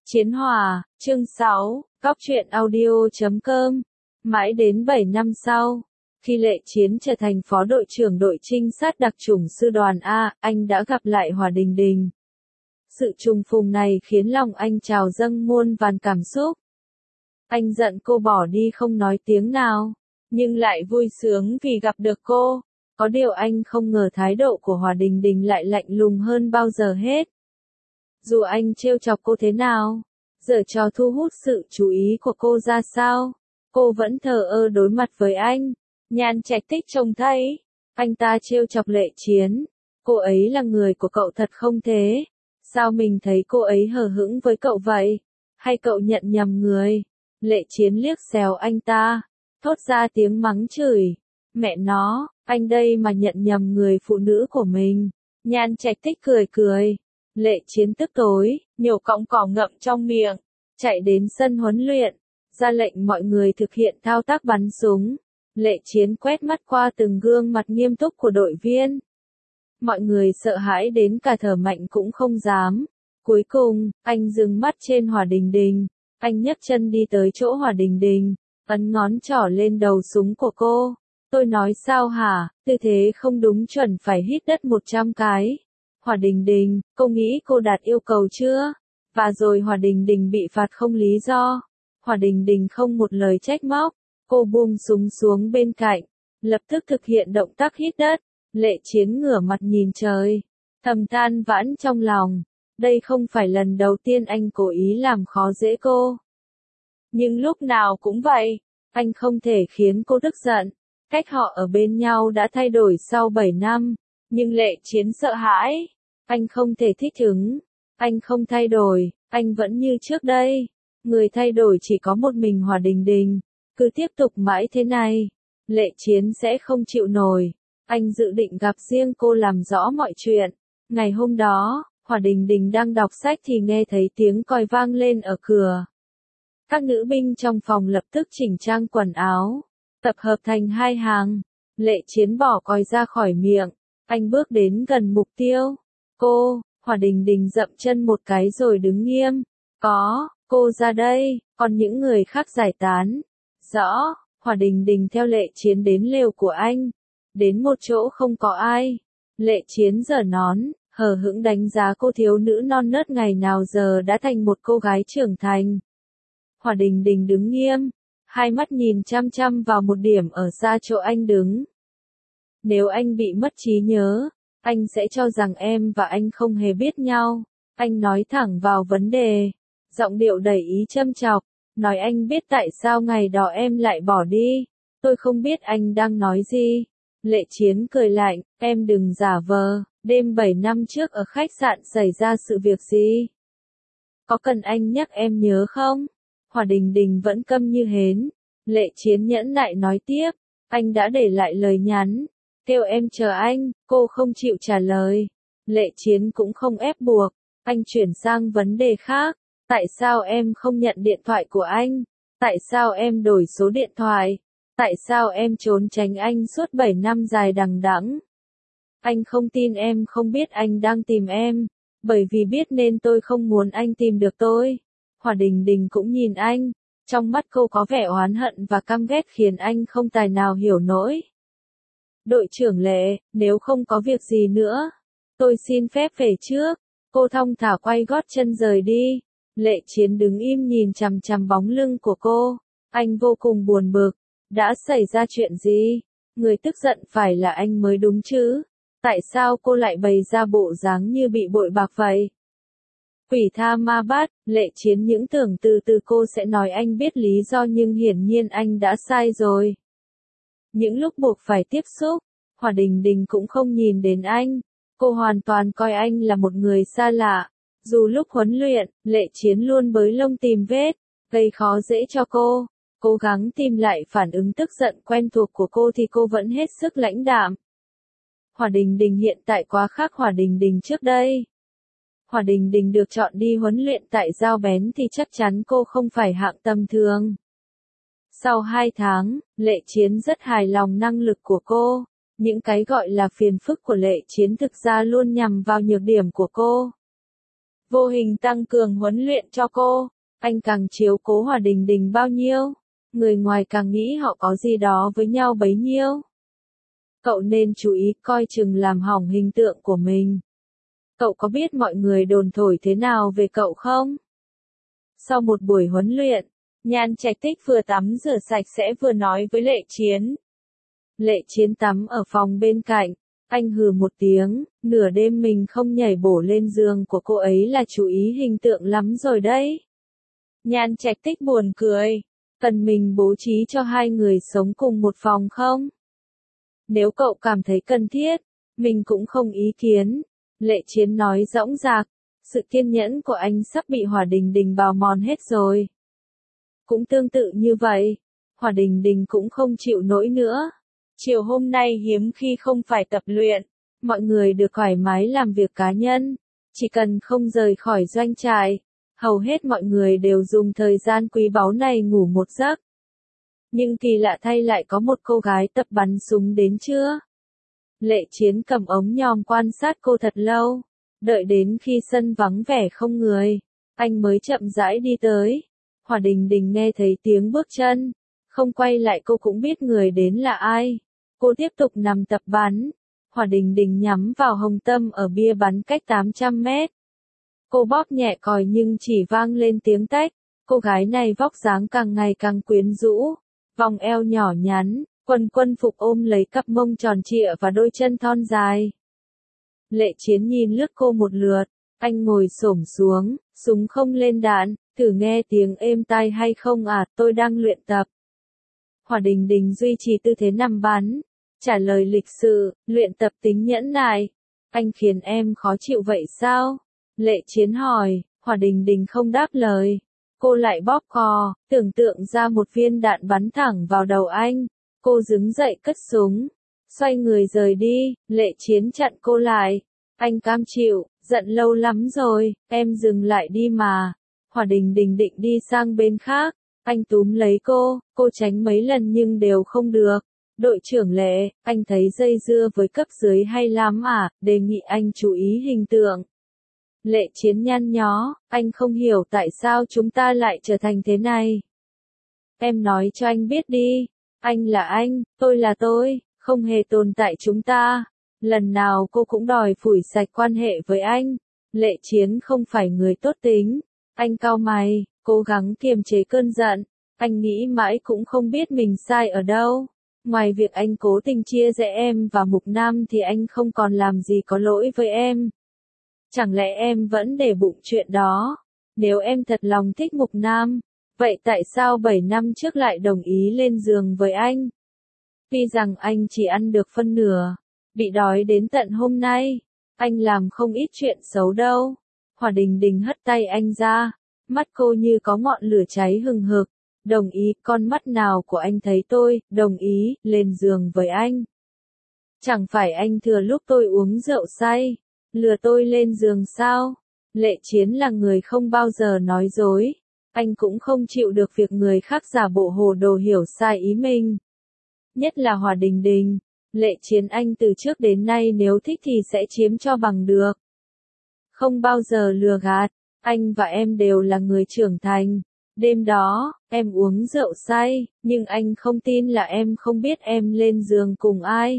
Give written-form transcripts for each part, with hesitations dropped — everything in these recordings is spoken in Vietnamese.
Chiến Hòa, chương 6, Góc truyện audio.com. Mãi đến 7 năm sau, khi Lệ Chiến trở thành phó đội trưởng đội trinh sát đặc chủng sư đoàn A, anh đã gặp lại Hòa Đình Đình. Sự trùng phùng này khiến lòng anh trào dâng muôn vàn cảm xúc. Anh giận cô bỏ đi không nói tiếng nào, nhưng lại vui sướng vì gặp được cô. Có điều anh không ngờ thái độ của Hòa Đình Đình lại lạnh lùng hơn bao giờ hết. Dù anh trêu chọc cô thế nào, giở trò thu hút sự chú ý của cô ra sao, cô vẫn thờ ơ đối mặt với anh. Nhan Trạch Tích trông thấy, anh ta trêu chọc Lệ Chiến. Cô ấy là người của cậu thật không thế? Sao mình thấy cô ấy hờ hững với cậu vậy? Hay cậu nhận nhầm người? Lệ Chiến liếc xéo anh ta, thốt ra tiếng mắng chửi. Mẹ nó, anh đây mà nhận nhầm người phụ nữ của mình. Nhan Trạch Tích cười cười. Lệ Chiến tức tối, nhổ cọng cỏ ngậm trong miệng, chạy đến sân huấn luyện, ra lệnh mọi người thực hiện thao tác bắn súng. Lệ Chiến quét mắt qua từng gương mặt nghiêm túc của đội viên. Mọi người sợ hãi đến cả thở mạnh cũng không dám. Cuối cùng, anh dừng mắt trên Hòa Đình Đình. Anh nhấc chân đi tới chỗ Hòa Đình Đình, ấn ngón trỏ lên đầu súng của cô. Tôi nói sao hả, tư thế không đúng chuẩn phải hít đất 100 cái. Hòa Đình Đình, cô nghĩ cô đạt yêu cầu chưa? Và rồi Hòa Đình Đình bị phạt không lý do. Hòa Đình Đình không một lời trách móc. Cô buông súng xuống bên cạnh, lập tức thực hiện động tác hít đất. Lệ Chiến ngửa mặt nhìn trời, thầm than vãn trong lòng. Đây không phải lần đầu tiên anh cố ý làm khó dễ cô. Nhưng lúc nào cũng vậy, anh không thể khiến cô tức giận. Cách họ ở bên nhau đã thay đổi sau 7 năm, nhưng Lệ Chiến sợ hãi. Anh không thể thích ứng, anh không thay đổi, anh vẫn như trước đây. Người thay đổi chỉ có một mình Hòa Đình Đình. Cứ tiếp tục mãi thế này, Lệ Chiến sẽ không chịu nổi. Anh dự định gặp riêng cô làm rõ mọi chuyện. Ngày hôm đó, Hòa Đình Đình đang đọc sách thì nghe thấy tiếng còi vang lên ở cửa. Các nữ binh trong phòng lập tức chỉnh trang quần áo, tập hợp thành hai hàng. Lệ Chiến bỏ còi ra khỏi miệng, anh bước đến gần mục tiêu. Hòa Đình Đình dậm chân một cái rồi đứng nghiêm. Cô ra đây, còn những người khác giải tán. Rõ, Hòa Đình Đình theo Lệ Chiến đến lều của anh. Đến một chỗ không có ai. Lệ Chiến giở nón, hờ hững đánh giá cô thiếu nữ non nớt ngày nào giờ đã thành một cô gái trưởng thành. Hòa Đình Đình đứng nghiêm, hai mắt nhìn chăm chăm vào một điểm ở xa chỗ anh đứng. Nếu anh bị mất trí nhớ, anh sẽ cho rằng em và anh không hề biết nhau. Anh nói thẳng vào vấn đề, giọng điệu đầy ý châm chọc, nói anh biết tại sao ngày đó em lại bỏ đi. Tôi không biết anh đang nói gì. Lệ Chiến cười lạnh, em đừng giả vờ, đêm 7 năm trước ở khách sạn xảy ra sự việc gì? Có cần anh nhắc em nhớ không? Hòa Đình Đình vẫn câm như hến. Lệ Chiến nhẫn nại nói tiếp, anh đã để lại lời nhắn, kêu em chờ anh, cô không chịu trả lời. Lệ Chiến cũng không ép buộc, anh chuyển sang vấn đề khác. Tại sao em không nhận điện thoại của anh? Tại sao em đổi số điện thoại? Tại sao em trốn tránh anh suốt 7 năm dài đằng đẵng? Anh không tin em không biết anh đang tìm em, bởi vì biết nên tôi không muốn anh tìm được tôi. Hòa Đình Đình cũng nhìn anh, trong mắt cô có vẻ oán hận và căm ghét khiến anh không tài nào hiểu nổi. Đội trưởng Lệ, nếu không có việc gì nữa, tôi xin phép về trước. Cô thong thả quay gót chân rời đi. Lệ Chiến đứng im nhìn chằm chằm bóng lưng của cô. Anh vô cùng buồn bực. Đã xảy ra chuyện gì? Người tức giận phải là anh mới đúng chứ. Tại sao cô lại bày ra bộ dáng như bị bội bạc vậy? Quỷ tha ma bắt, Lệ Chiến những tưởng từ từ cô sẽ nói anh biết lý do nhưng hiển nhiên anh đã sai rồi. Những lúc buộc phải tiếp xúc, Hòa Đình Đình cũng không nhìn đến anh. Cô hoàn toàn coi anh là một người xa lạ. Dù lúc huấn luyện, Lệ Chiến luôn bới lông tìm vết, gây khó dễ cho cô. Cố gắng tìm lại phản ứng tức giận quen thuộc của cô thì cô vẫn hết sức lãnh đạm. Hòa Đình Đình hiện tại quá khác Hòa Đình Đình trước đây. Hòa Đình Đình được chọn đi huấn luyện tại Dao Bén thì chắc chắn cô không phải hạng tầm thường. Sau 2 tháng, Lệ Chiến rất hài lòng năng lực của cô. Những cái gọi là phiền phức của Lệ Chiến thực ra luôn nhằm vào nhược điểm của cô. vô hình tăng cường huấn luyện cho cô. Anh càng chiếu cố Hòa Đình Đình bao nhiêu, người ngoài càng nghĩ họ có gì đó với nhau bấy nhiêu. Cậu nên chú ý coi chừng làm hỏng hình tượng của mình. Cậu có biết mọi người đồn thổi thế nào về cậu không? Sau một buổi huấn luyện, Nhan Trạch Tích vừa tắm rửa sạch sẽ vừa nói với Lệ Chiến. Lệ Chiến tắm ở phòng bên cạnh, anh hừ một tiếng, nửa đêm mình không nhảy bổ lên giường của cô ấy là chú ý hình tượng lắm rồi đấy. Nhan Trạch Tích buồn cười, cần mình bố trí cho hai người sống cùng một phòng không? Nếu cậu cảm thấy cần thiết, mình cũng không ý kiến. Lệ Chiến nói dõng dạc, sự kiên nhẫn của anh sắp bị Hòa Đình Đình bào mòn hết rồi. Cũng tương tự như vậy, Hòa Đình Đình cũng không chịu nổi nữa. Chiều hôm nay hiếm khi không phải tập luyện, mọi người được thoải mái làm việc cá nhân, chỉ cần không rời khỏi doanh trại, hầu hết mọi người đều dùng thời gian quý báu này ngủ một giấc. Nhưng kỳ lạ thay lại có một cô gái tập bắn súng đến trưa. Lệ Chiến cầm ống nhòm quan sát cô thật lâu, đợi đến khi sân vắng vẻ không người, anh mới chậm rãi đi tới. Hòa Đình Đình nghe thấy tiếng bước chân, không quay lại cô cũng biết người đến là ai. Cô tiếp tục nằm tập bắn. Hòa Đình Đình nhắm vào hồng tâm ở bia bắn cách 800 mét. Cô bóp nhẹ còi nhưng chỉ vang lên tiếng tách. Cô gái này vóc dáng càng ngày càng quyến rũ, vòng eo nhỏ nhắn, quân phục ôm lấy cặp mông tròn trịa và đôi chân thon dài. Lệ Chiến nhìn lướt cô một lượt, anh ngồi xổm xuống, súng không lên đạn, thử nghe tiếng êm tai hay không à, tôi đang luyện tập. Hòa Đình Đình duy trì tư thế nằm bắn, trả lời lịch sự, luyện tập tính nhẫn nại. Anh khiến em khó chịu vậy sao? Lệ Chiến hỏi. Hòa Đình Đình không đáp lời. Cô lại bóp cò, tưởng tượng ra một viên đạn bắn thẳng vào đầu anh. Cô đứng dậy cất súng, xoay người rời đi. Lệ Chiến chặn cô lại. Anh cam chịu, giận lâu lắm rồi, em dừng lại đi mà. Hòa Đình Đình định đi sang bên khác. Anh túm lấy cô tránh mấy lần nhưng đều không được. Đội trưởng Lệ, anh thấy dây dưa với cấp dưới hay lắm à, đề nghị anh chú ý hình tượng. Lệ Chiến nhăn nhó, anh không hiểu tại sao chúng ta lại trở thành thế này. Em nói cho anh biết đi, anh là anh, tôi là tôi, không hề tồn tại chúng ta. Lần nào cô cũng đòi phủi sạch quan hệ với anh. Lệ Chiến không phải người tốt tính. Anh cau mày, cố gắng kiềm chế cơn giận. Anh nghĩ mãi cũng không biết mình sai ở đâu. Ngoài việc anh cố tình chia rẽ em và Mục Nam thì anh không còn làm gì có lỗi với em. Chẳng lẽ em vẫn để bụng chuyện đó? Nếu em thật lòng thích Mục Nam, vậy tại sao 7 năm trước lại đồng ý lên giường với anh? Tuy rằng anh chỉ ăn được phân nửa, bị đói đến tận hôm nay, anh làm không ít chuyện xấu đâu. Hòa Đình Đình hất tay anh ra, mắt cô như có ngọn lửa cháy hừng hực. Đồng ý, con mắt nào của anh thấy tôi, đồng ý, lên giường với anh. Chẳng phải anh thừa lúc tôi uống rượu say, lừa tôi lên giường sao? Lệ Chiến là người không bao giờ nói dối. Anh cũng không chịu được việc người khác giả bộ hồ đồ hiểu sai ý mình. Nhất là Hòa Đình Đình. Lệ Chiến anh từ trước đến nay nếu thích thì sẽ chiếm cho bằng được. Không bao giờ lừa gạt, anh và em đều là người trưởng thành. Đêm đó, em uống rượu say, nhưng anh không tin là em không biết em lên giường cùng ai.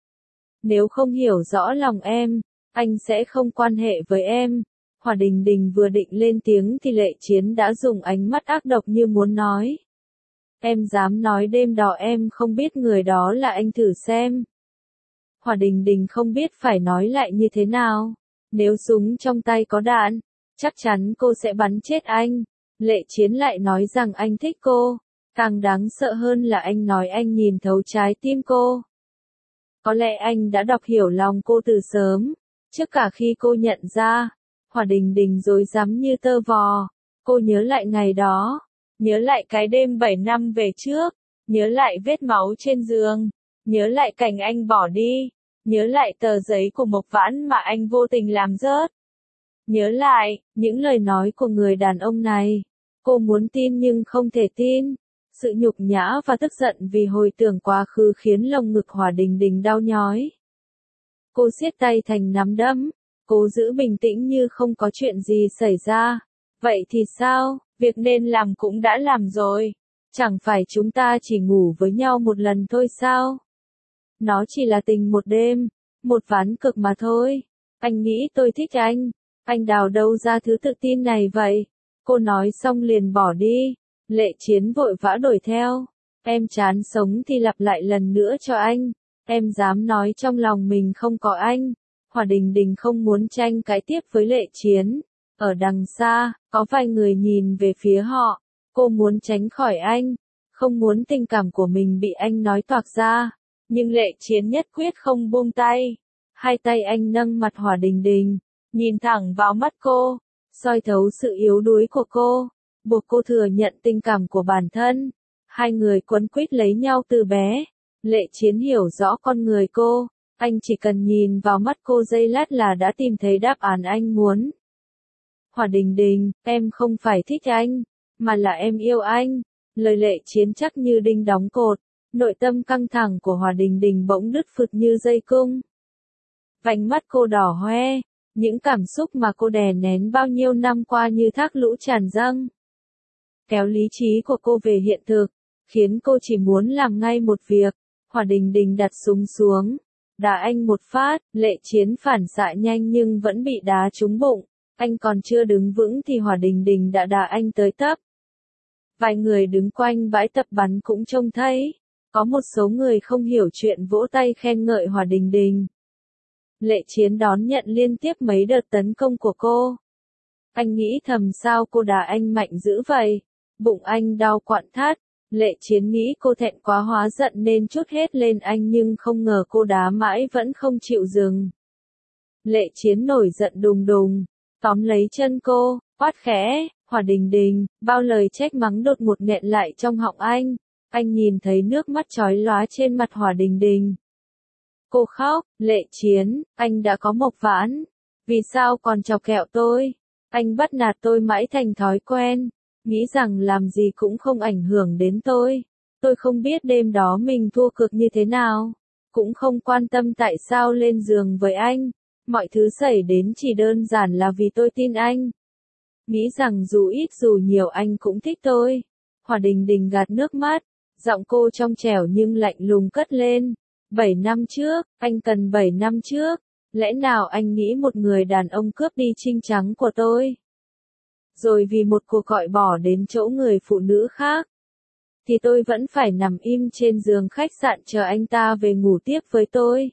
Nếu không hiểu rõ lòng em, anh sẽ không quan hệ với em. Hòa Đình Đình vừa định lên tiếng thì Lệ Chiến đã dùng ánh mắt ác độc như muốn nói. Em dám nói đêm đó em không biết người đó là anh thử xem. Hòa Đình Đình không biết phải nói lại như thế nào. Nếu súng trong tay có đạn, chắc chắn cô sẽ bắn chết anh. Lệ Chiến lại nói rằng anh thích cô. Càng đáng sợ hơn là anh nói anh nhìn thấu trái tim cô. Có lẽ anh đã đọc hiểu lòng cô từ sớm, trước cả khi cô nhận ra. Hòa Đình Đình rối rắm như tơ vò. Cô nhớ lại ngày đó, nhớ lại cái đêm 7 năm về trước, nhớ lại vết máu trên giường, nhớ lại cảnh anh bỏ đi, nhớ lại tờ giấy của Mộc Vãn mà anh vô tình làm rớt. Nhớ lại, những lời nói của người đàn ông này. Cô muốn tin nhưng không thể tin. Sự nhục nhã và tức giận vì hồi tưởng quá khứ khiến lồng ngực Hòa Đình Đình đau nhói. Cô siết tay thành nắm đấm. cố giữ bình tĩnh như không có chuyện gì xảy ra. Vậy thì sao, việc nên làm cũng đã làm rồi. Chẳng phải chúng ta chỉ ngủ với nhau một lần thôi sao? Nó chỉ là tình một đêm, một ván cược mà thôi. Anh nghĩ tôi thích anh. Anh đào đâu ra thứ tự tin này vậy? Cô nói xong liền bỏ đi. Lệ Chiến vội vã đuổi theo. Em chán sống thì lặp lại lần nữa cho anh. Em dám nói trong lòng mình không có anh. Hòa Đình Đình không muốn tranh cãi tiếp với Lệ Chiến. Ở đằng xa, có vài người nhìn về phía họ. Cô muốn tránh khỏi anh. Không muốn tình cảm của mình bị anh nói toạc ra. Nhưng Lệ Chiến nhất quyết không buông tay. Hai tay anh nâng mặt Hòa Đình Đình, nhìn thẳng vào mắt cô, soi thấu sự yếu đuối của cô, buộc cô thừa nhận tình cảm của bản thân. Hai người quấn quýt lấy nhau từ bé. Lệ Chiến hiểu rõ con người cô, anh chỉ cần nhìn vào mắt cô giây lát là đã tìm thấy đáp án anh muốn. Hòa Đình Đình, em không phải thích anh, mà là em yêu anh. Lời Lệ Chiến chắc như đinh đóng cột, nội tâm căng thẳng của Hòa Đình Đình bỗng đứt phụt như dây cung. Vành mắt cô đỏ hoe, những cảm xúc mà cô đè nén bao nhiêu năm qua như thác lũ tràn dâng. Kéo lý trí của cô về hiện thực, khiến cô chỉ muốn làm ngay một việc. Hòa Đình Đình đặt súng xuống, đá anh một phát. Lệ Chiến phản xạ nhanh nhưng vẫn bị đá trúng bụng. Anh còn chưa đứng vững thì Hòa Đình Đình đã đá anh tới tấp. Vài người đứng quanh bãi tập bắn cũng trông thấy. Có một số người không hiểu chuyện vỗ tay khen ngợi Hòa Đình Đình. Lệ Chiến đón nhận liên tiếp mấy đợt tấn công của cô. Anh nghĩ thầm sao cô đá anh mạnh dữ vậy. Bụng anh đau quặn thắt. Lệ Chiến nghĩ cô thẹn quá hóa giận nên trút hết lên anh nhưng không ngờ cô đá mãi vẫn không chịu dừng. Lệ Chiến nổi giận đùng đùng, tóm lấy chân cô, quát khẽ, Hòa Đình Đình. Bao lời trách mắng đột ngột nghẹn lại trong họng anh. Anh nhìn thấy nước mắt chói lóa trên mặt Hòa Đình Đình. Cô khóc. Lệ Chiến, anh đã có Mộc Vãn. Vì sao còn chọc kẹo tôi? Anh bắt nạt tôi mãi thành thói quen. Nghĩ rằng làm gì cũng không ảnh hưởng đến tôi. Tôi không biết đêm đó mình thua cược như thế nào. Cũng không quan tâm tại sao lên giường với anh. Mọi thứ xảy đến chỉ đơn giản là vì tôi tin anh. Nghĩ rằng dù ít dù nhiều anh cũng thích tôi. Hòa Đình Đình gạt nước mắt. Giọng cô trong trẻo nhưng lạnh lùng cất lên. 7 năm trước, anh cần 7 năm trước. Lẽ nào anh nghĩ một người đàn ông cướp đi trinh trắng của tôi? Rồi vì một cuộc gọi bỏ đến chỗ người phụ nữ khác. Thì tôi vẫn phải nằm im trên giường khách sạn chờ anh ta về ngủ tiếp với tôi.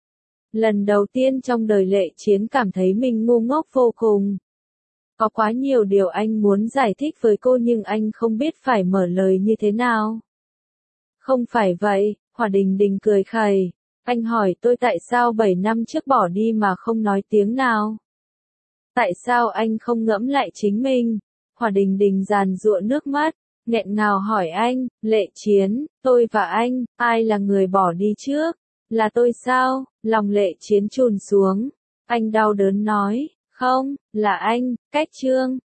Lần đầu tiên trong đời Lệ Chiến cảm thấy mình ngu ngốc vô cùng. Có quá nhiều điều anh muốn giải thích với cô nhưng anh không biết phải mở lời như thế nào. Không phải vậy, Hòa Đình Đình cười khẩy. Anh hỏi tôi tại sao 7 năm trước bỏ đi mà không nói tiếng nào. Tại sao anh không ngẫm lại chính mình? Hòa Đình Đình giàn giụa nước mắt, nghẹn ngào hỏi anh. Lệ Chiến, tôi và anh, ai là người bỏ đi trước? Là tôi sao? Lòng Lệ Chiến chùn xuống. Anh đau đớn nói, không, là anh. Cách chương